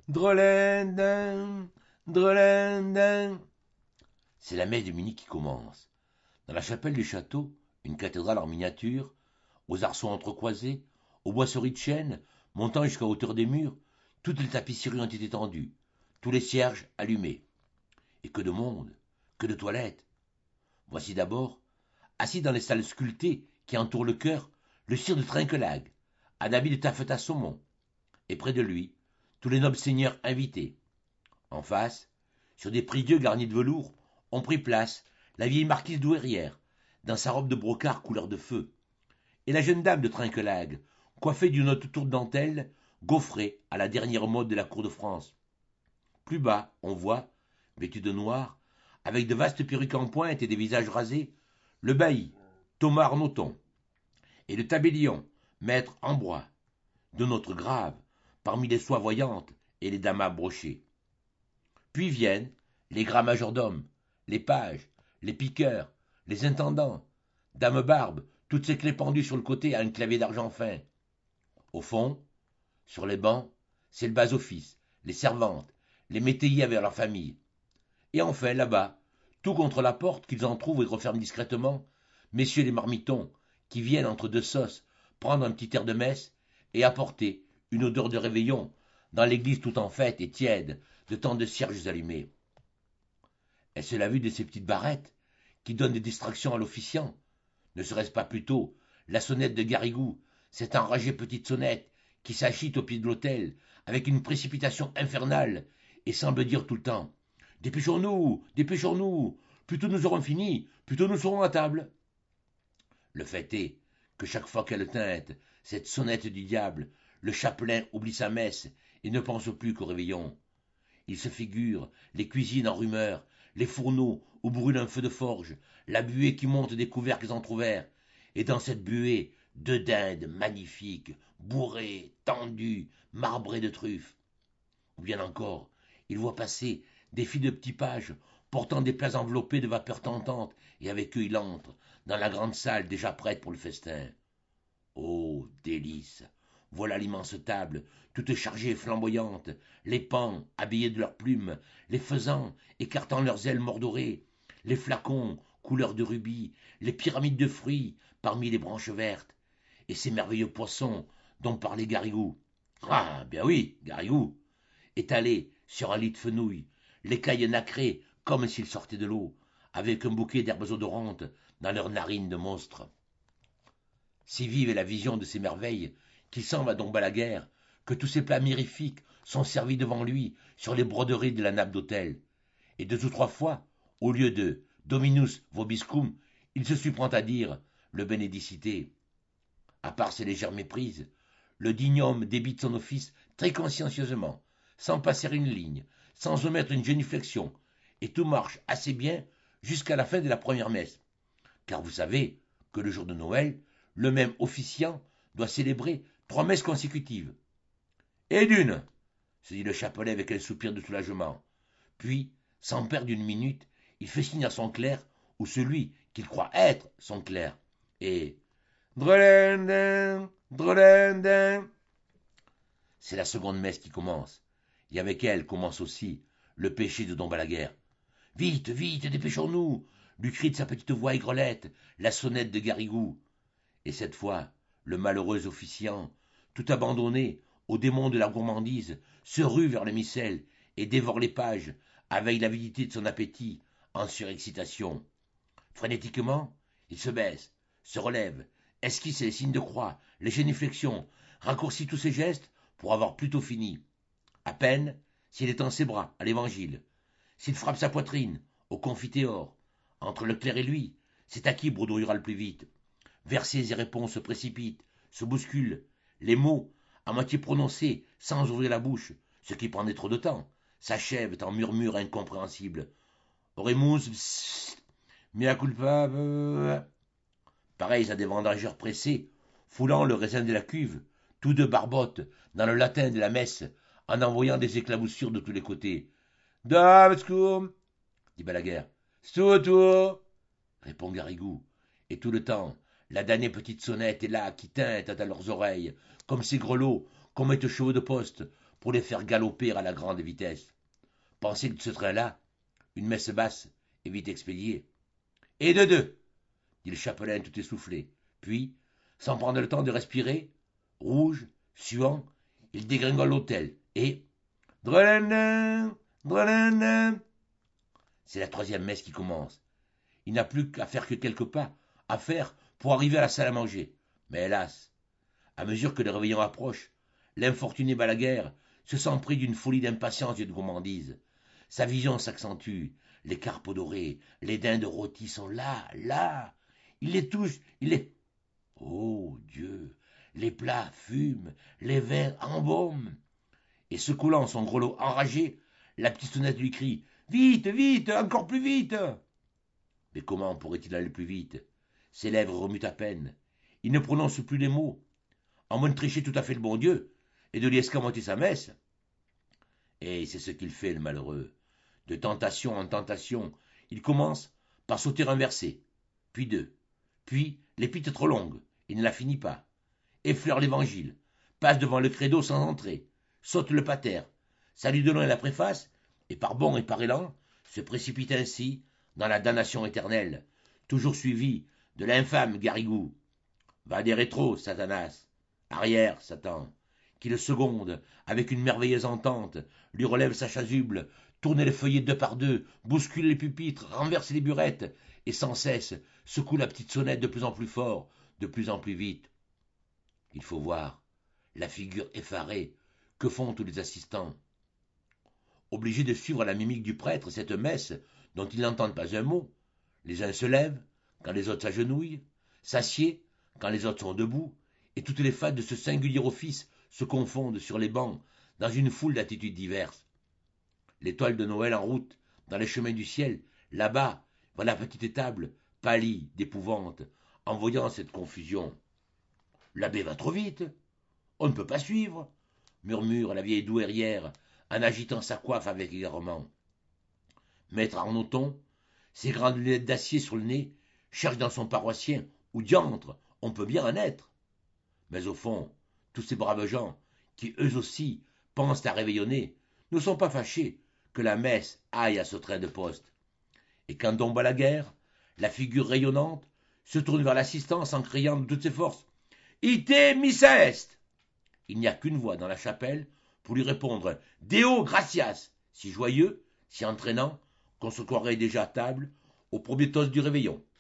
Drolendin, drolendin. C'est la messe de Munich qui commence. Dans la chapelle du château, une cathédrale en miniature, aux arceaux entrecroisés, aux boisseries de chêne, montant jusqu'à hauteur des murs, toutes les tapisseries ont été tendues, tous les cierges allumés. Et que de monde, que de toilettes. Voici d'abord, assis dans les salles sculptées qui entourent le chœur, le sire de Trinquelague, un habit de taffetas saumon, et près de lui, tous les nobles seigneurs invités. En face, sur des prie-dieux garnis de velours, ont pris place la vieille marquise douairière, dans sa robe de brocart couleur de feu, et la jeune dame de Trinquelague, coiffée d'une haute tour de dentelle, gaufrée à la dernière mode de la cour de France. Plus bas, on voit, vêtu de noir, avec de vastes perruques en pointe et des visages rasés, le bailli, Thomas Arnoton, et le tabellion, maître Ambroise, de notre grave, parmi les soies voyantes et les damas brochées. Puis viennent les grands majordomes, les pages, les piqueurs, les intendants, dames barbes, toutes ces clés pendues sur le côté à un clavier d'argent fin. Au fond, sur les bancs, c'est le bas-office, les servantes, les métayers avec leurs familles. Et enfin, là-bas, tout contre la porte qu'ils entr'ouvrent et referment discrètement, messieurs les marmitons, qui viennent entre deux sauces prendre un petit air de messe et apporter une odeur de réveillon dans l'église tout en fête et tiède de tant de cierges allumés. Est-ce la vue de ces petites barrettes qui donnent des distractions à l'officiant? Ne serait-ce pas plutôt la sonnette de Garrigou, cette enragée petite sonnette qui s'agite au pied de l'autel avec une précipitation infernale et semble dire tout le temps: dépêchons-nous, dépêchons-nous, plutôt nous aurons fini, plutôt nous serons à table. Le fait est que chaque fois qu'elle teinte, cette sonnette du diable, le chapelain oublie sa messe et ne pense plus qu'au réveillon. Il se figure les cuisines en rumeur, les fourneaux où brûle un feu de forge, la buée qui monte des couvercles entr'ouverts, et dans cette buée, deux dindes magnifiques, bourrées, tendues, marbrées de truffes. Ou bien encore, il voit passer des filles de petits pages portant des plats enveloppés de vapeurs tentantes, et avec eux il entre dans la grande salle déjà prête pour le festin. Oh, délice! Voilà l'immense table, toute chargée et flamboyante, les paons habillés de leurs plumes, les faisans écartant leurs ailes mordorées, les flacons couleur de rubis, les pyramides de fruits parmi les branches vertes, et ces merveilleux poissons dont parlait Garrigou. Ah, bien oui, Garrigou, étalés sur un lit de fenouil, l'écaille nacrée comme s'ils sortaient de l'eau, avec un bouquet d'herbes odorantes dans leurs narines de monstres. Si vive est la vision de ces merveilles qu'il semble à Don Balaguère que tous ces plats mirifiques sont servis devant lui sur les broderies de la nappe d'autel. Et deux ou trois fois, au lieu de Dominus vobiscum, il se surprend à dire le Benedicite. À part ses légères méprises, le digne homme débite son office très consciencieusement, sans passer une ligne, sans omettre une génuflexion, et tout marche assez bien jusqu'à la fin de la première messe. Car vous savez que le jour de Noël, le même officiant doit célébrer 3 messes consécutives. Et d'une, se dit le chapelet avec un soupir de soulagement. Puis, sans perdre une minute, il fait signe à son clerc, ou celui qu'il croit être son clerc, et Drolendin, drolendin. C'est la seconde messe qui commence, et avec elle commence aussi le péché de Don Balaguère. Vite, vite, dépêchons-nous, lui crie de sa petite voix aigrelette la sonnette de Garrigou. Et cette fois, le malheureux officiant, tout abandonné au démon de la gourmandise, se rue vers le missel et dévore les pages avec l'avidité de son appétit, en surexcitation. Frénétiquement, il se baisse, se relève, esquisse les signes de croix, les génuflexions, raccourcit tous ses gestes pour avoir plus tôt fini. À peine s'il étend ses bras à l'évangile, s'il frappe sa poitrine au confiteor, entre le clerc et lui, c'est à qui bredouillera le plus vite. Versets et réponses se précipitent, se bousculent, les mots, à moitié prononcés sans ouvrir la bouche, ce qui prendrait trop de temps, s'achèvent en murmures incompréhensibles. Oremus, psst, mea culpa, pareils à des vendangeurs pressés, foulant le raisin de la cuve, tous deux barbotent dans le latin de la messe, en envoyant des éclaboussures de tous les côtés. Damscum, dit Balaguère. Stutu, répond Garrigou, et tout le temps, la damnée petite sonnette est là qui teinte à leurs oreilles, comme ces grelots qu'on met aux chevaux de poste, pour les faire galoper à la grande vitesse. Pensez que de ce train-là, une messe basse est vite expédiée. Et de deux, dit le chapelain tout essoufflé. Puis, sans prendre le temps de respirer, rouge, suant, il dégringole l'autel et... Drelendin, drelendin. C'est la troisième messe qui commence. Il n'a plus qu'à faire que quelques pas, à faire pour arriver à la salle à manger. Mais hélas, à mesure que le réveillon approche, l'infortuné Balaguer se sent pris d'une folie d'impatience et de gourmandise. Sa vision s'accentue, les carpes dorées, les dindes rôties sont là, là. Il les touche, il les... Oh Dieu, les plats fument, les vins embaument. Et secouant son grelot enragé, la petite sonnette lui crie « Vite, vite, encore plus vite !» Mais comment pourrait-il aller plus vite? Ses lèvres remuent à peine. Il ne prononce plus les mots. En moins de tricher tout à fait le bon Dieu et de lui escamoter sa messe. Et c'est ce qu'il fait, le malheureux. De tentation en tentation, il commence par sauter un verset, puis deux, puis l'épître longue, il ne la finit pas, effleure l'évangile, passe devant le credo sans entrer, saute le pater, salue de loin la préface, et par bond et par élan, se précipite ainsi dans la damnation éternelle, toujours suivi de l'infâme Garrigou. Va des rétros, Satanas, arrière, Satan, qui le seconde, avec une merveilleuse entente, lui relève sa chasuble, tourne les feuillets deux par deux, bouscule les pupitres, renverse les burettes, et sans cesse secoue la petite sonnette de plus en plus fort, de plus en plus vite. Il faut voir la figure effarée que font tous les assistants. Obligés de suivre la mimique du prêtre, cette messe, dont ils n'entendent pas un mot, les uns se lèvent, quand les autres s'agenouillent, s'assiedent, quand les autres sont debout, et toutes les fades de ce singulier office se confondent sur les bancs, dans une foule d'attitudes diverses. L'étoile de Noël en route, dans les chemins du ciel, là-bas, vers la petite étable, pâlit d'épouvante, en voyant cette confusion. L'abbé va trop vite, on ne peut pas suivre, murmure la vieille douairière, en agitant sa coiffe avec égarement. Maître Arnoton, ses grandes lunettes d'acier sur le nez, cherche dans son paroissien où diantre on peut bien en être. Mais au fond, tous ces braves gens, qui eux aussi pensent à réveillonner, ne sont pas fâchés que la messe aille à ce train de poste. Et quand tombe la guerre, la figure rayonnante se tourne vers l'assistance en criant de toutes ses forces « Ite missa est !» Il n'y a qu'une voix dans la chapelle pour lui répondre « Deo gratias !» si joyeux, si entraînant, qu'on se croirait déjà à table au premier toast du réveillon.